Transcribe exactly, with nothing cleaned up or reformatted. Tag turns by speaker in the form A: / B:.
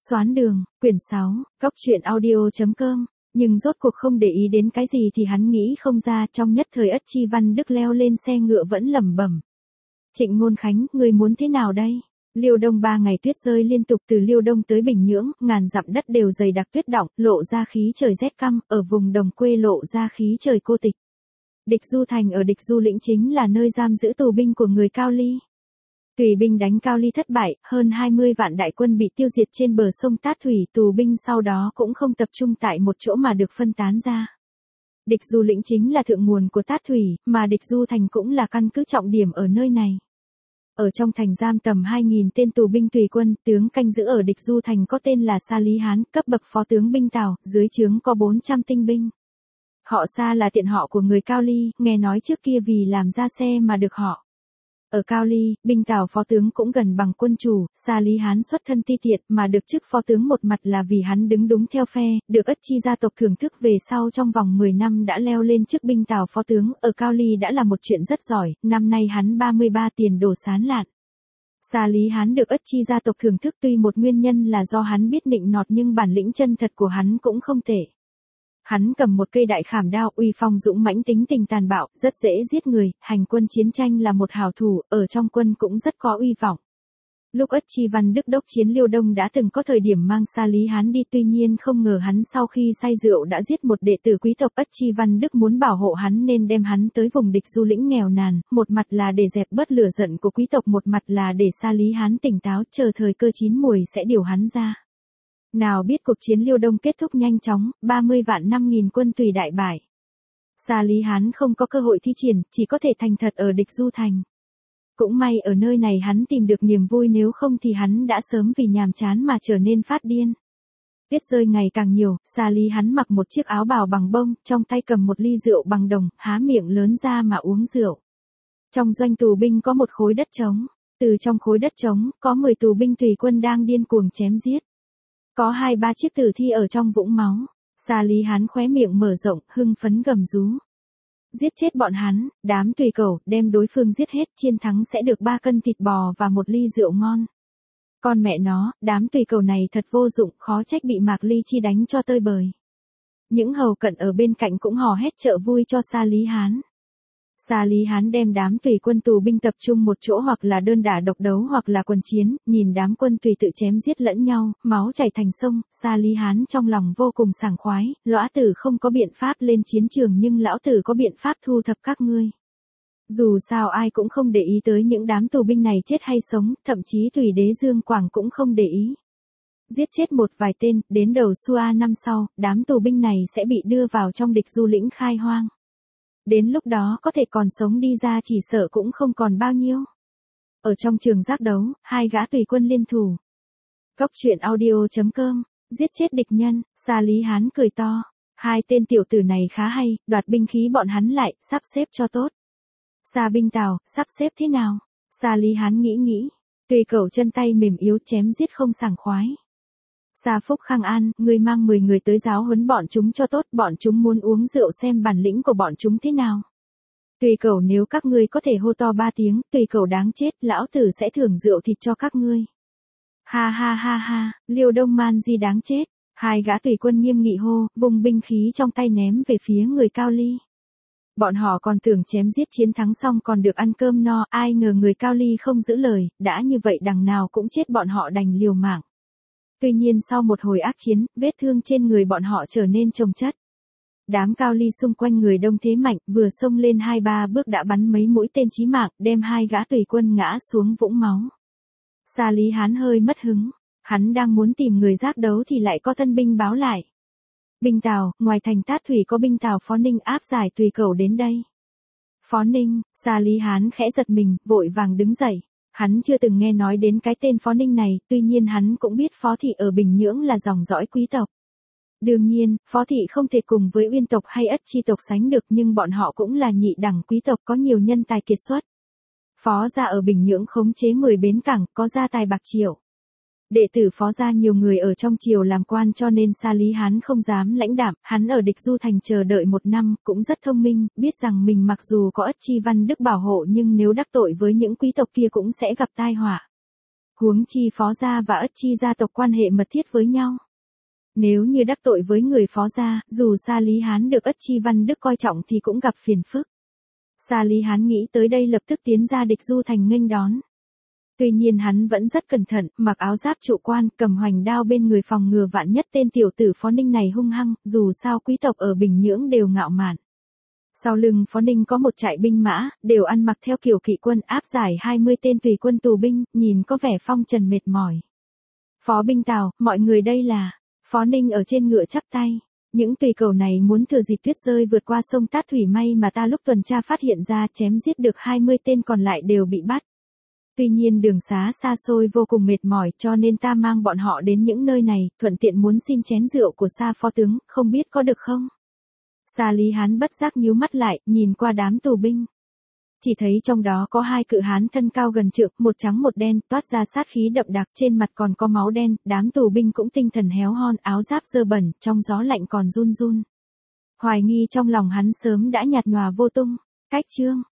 A: Xoán đường, quyển sáu, góc truyện audio.com, nhưng rốt cuộc không để ý đến cái gì thì hắn nghĩ không ra. Trong nhất thời Ất Chi Văn Đức leo lên xe ngựa vẫn lẩm bẩm. Trịnh Ngôn Khánh, ngươi muốn thế nào đây? Liêu Đông ba ngày tuyết rơi liên tục từ Liêu Đông tới Bình Nhưỡng, ngàn dặm đất đều dày đặc tuyết đọng, lộ ra khí trời rét căm, ở vùng đồng quê lộ ra khí trời cô tịch. Địch Du Thành ở Địch Du Lĩnh chính là nơi giam giữ tù binh của người Cao Ly. Tùy binh đánh Cao Ly thất bại, hơn hai mươi vạn đại quân bị tiêu diệt trên bờ sông Tát Thủy, tù binh sau đó cũng không tập trung tại một chỗ mà được phân tán ra. Địch Du Lĩnh chính là thượng nguồn của Tát Thủy, mà Địch Du Thành cũng là căn cứ trọng điểm ở nơi này. Ở trong thành giam tầm hai nghìn tên tù binh tùy quân, tướng canh giữ ở Địch Du Thành có tên là Sa Lý Hán, cấp bậc phó tướng binh Tào, dưới trướng có bốn trăm tinh binh. Họ Sa là tiện họ của người Cao Ly, nghe nói trước kia vì làm ra xe mà được họ. Ở Cao Ly, binh Tào phó tướng cũng gần bằng quân chủ, Sa Lý Hán xuất thân ti tiện mà được chức phó tướng một mặt là vì hắn đứng đúng theo phe, được Ất Chi gia tộc thưởng thức về sau trong vòng mười năm đã leo lên chức binh Tào phó tướng, ở Cao Ly đã là một chuyện rất giỏi, năm nay hắn ba mươi ba tiền đồ sán lạn. Sa Lý Hán được Ất Chi gia tộc thưởng thức tuy một nguyên nhân là do hắn biết nịnh nọt nhưng bản lĩnh chân thật của hắn cũng không tệ. Hắn cầm một cây đại khảm đao, uy phong dũng mãnh, tính tình tàn bạo, rất dễ giết người, hành quân chiến tranh là một hảo thủ, ở trong quân cũng rất có uy vọng. Lúc Ất Chi Văn Đức đốc chiến Liêu Đông đã từng có thời điểm mang Sa Lý Hán đi, tuy nhiên không ngờ hắn sau khi say rượu đã giết một đệ tử quý tộc. Ất Chi Văn Đức muốn bảo hộ hắn nên đem hắn tới vùng Địch Du Lĩnh nghèo nàn, một mặt là để dẹp bớt lửa giận của quý tộc, một mặt là để Sa Lý Hán tỉnh táo, chờ thời cơ chín muồi sẽ điều hắn ra. Nào biết cuộc chiến Liêu Đông kết thúc nhanh chóng, ba mươi vạn năm nghìn quân tùy đại bại. Sa Lý Hán không có cơ hội thi triển, chỉ có thể thành thật ở Địch Du Thành. Cũng may ở nơi này hắn tìm được niềm vui, nếu không thì hắn đã sớm vì nhàm chán mà trở nên phát điên. Tuyết rơi ngày càng nhiều, Sa Lý Hán mặc một chiếc áo bào bằng bông, trong tay cầm một ly rượu bằng đồng, há miệng lớn ra mà uống rượu. Trong doanh tù binh có một khối đất trống, từ trong khối đất trống, có mười tù binh tùy quân đang điên cuồng chém giết. Có hai ba chiếc tử thi ở trong vũng máu. Sa Lý Hán khóe miệng mở rộng, hưng phấn gầm rú. Giết chết bọn hắn, đám tùy cẩu, đem đối phương giết hết, chiến thắng sẽ được ba cân thịt bò và một ly rượu ngon. Con mẹ nó, đám tùy cẩu này thật vô dụng, khó trách bị Mạc Ly Chi đánh cho tơi bời. Những hầu cận ở bên cạnh cũng hò hét trợ vui cho Sa Lý Hán. Sa Lý Hán đem đám tùy quân tù binh tập trung một chỗ, hoặc là đơn đả độc đấu hoặc là quần chiến, nhìn đám quân tùy tự chém giết lẫn nhau, máu chảy thành sông, Sa Lý Hán trong lòng vô cùng sảng khoái, lõa tử không có biện pháp lên chiến trường nhưng lão tử có biện pháp thu thập các ngươi. Dù sao ai cũng không để ý tới những đám tù binh này chết hay sống, thậm chí Tùy Đế Dương Quảng cũng không để ý. Giết chết một vài tên, đến đầu Xua năm sau, đám tù binh này sẽ bị đưa vào trong Địch Du Lĩnh khai hoang. Đến lúc đó có thể còn sống đi ra chỉ sợ cũng không còn bao nhiêu. Ở trong trường giác đấu, hai gã tùy quân liên thủ. Góc truyện audio.com, giết chết địch nhân, Sa Lý Hán cười to. Hai tên tiểu tử này khá hay, đoạt binh khí bọn hắn lại, sắp xếp cho tốt. Sa binh Tào, sắp xếp thế nào? Sa Lý Hán nghĩ nghĩ. Tùy cẩu chân tay mềm yếu chém giết không sảng khoái. Sa Phúc Khang An, ngươi mang mười người tới giáo huấn bọn chúng cho tốt, bọn chúng muốn uống rượu xem bản lĩnh của bọn chúng thế nào. Tùy cẩu, nếu các ngươi có thể hô to ba tiếng, tùy cẩu đáng chết, lão tử sẽ thưởng rượu thịt cho các ngươi. Ha ha ha ha, Liêu Đông Man Di đáng chết. Hai gã tùy quân nghiêm nghị hô, vùng binh khí trong tay ném về phía người Cao Ly. Bọn họ còn tưởng chém giết chiến thắng xong còn được ăn cơm no, ai ngờ người Cao Ly không giữ lời, đã như vậy đằng nào cũng chết, bọn họ đành liều mạng. Tuy nhiên sau một hồi ác chiến, vết thương trên người bọn họ trở nên chồng chất. Đám Cao Ly xung quanh người đông thế mạnh, vừa xông lên hai ba bước đã bắn mấy mũi tên chí mạng, đem hai gã tùy quân ngã xuống vũng máu. Sa Lý Hán hơi mất hứng, hắn đang muốn tìm người giác đấu thì lại có thân binh báo lại. Binh Tào, ngoài thành Tát Thủy có binh Tào Phó Ninh áp giải tùy cẩu đến đây. Phó Ninh, Sa Lý Hán khẽ giật mình, vội vàng đứng dậy. Hắn chưa từng nghe nói đến cái tên Phó Ninh này, tuy nhiên hắn cũng biết Phó Thị ở Bình Nhưỡng là dòng dõi quý tộc. Đương nhiên, Phó Thị không thể cùng với Uyên tộc hay Ất Chi tộc sánh được, nhưng bọn họ cũng là nhị đẳng quý tộc có nhiều nhân tài kiệt xuất. Phó gia ở Bình Nhưỡng khống chế mười bến cảng, có gia tài bạc triệu. Đệ tử Phó gia nhiều người ở trong triều làm quan cho nên Sa Lý Hán không dám lãnh đạm, hắn ở Địch Du Thành chờ đợi một năm, cũng rất thông minh, biết rằng mình mặc dù có Ất Chi Văn Đức bảo hộ nhưng nếu đắc tội với những quý tộc kia cũng sẽ gặp tai họa. Huống chi Phó gia và Ất Chi gia tộc quan hệ mật thiết với nhau. Nếu như đắc tội với người Phó gia, dù Sa Lý Hán được Ất Chi Văn Đức coi trọng thì cũng gặp phiền phức. Sa Lý Hán nghĩ tới đây lập tức tiến ra địch du thành nghênh đón. Tuy nhiên hắn vẫn rất cẩn thận, mặc áo giáp trụ quan, cầm hoành đao bên người phòng ngừa vạn nhất tên tiểu tử Phó Ninh này hung hăng, dù sao quý tộc ở Bình Nhưỡng đều ngạo mạn. Sau lưng Phó Ninh có một trại binh mã, đều ăn mặc theo kiểu kỵ quân, áp giải hai mươi tên tùy quân tù binh, nhìn có vẻ phong trần mệt mỏi. Phó binh Tào, mọi người đây là... Phó Ninh ở trên ngựa chắp tay. Những tùy cầu này muốn thừa dịp tuyết rơi vượt qua sông Tát Thủy, may mà ta lúc tuần tra phát hiện ra, chém giết được hai mươi tên còn lại đều bị bắt. Tuy nhiên đường xá xa xôi vô cùng mệt mỏi, cho nên ta mang bọn họ đến những nơi này, thuận tiện muốn xin chén rượu của Sa phó tướng, không biết có được không? Sa Lý Hán bất giác nhíu mắt lại, nhìn qua đám tù binh. Chỉ thấy trong đó có hai cự hán thân cao gần trượng, một trắng một đen, toát ra sát khí đậm đặc, trên mặt còn có máu đen, đám tù binh cũng tinh thần héo hon, áo giáp dơ bẩn, trong gió lạnh còn run run. Hoài nghi trong lòng hắn sớm đã nhạt nhòa vô tung. Cách chương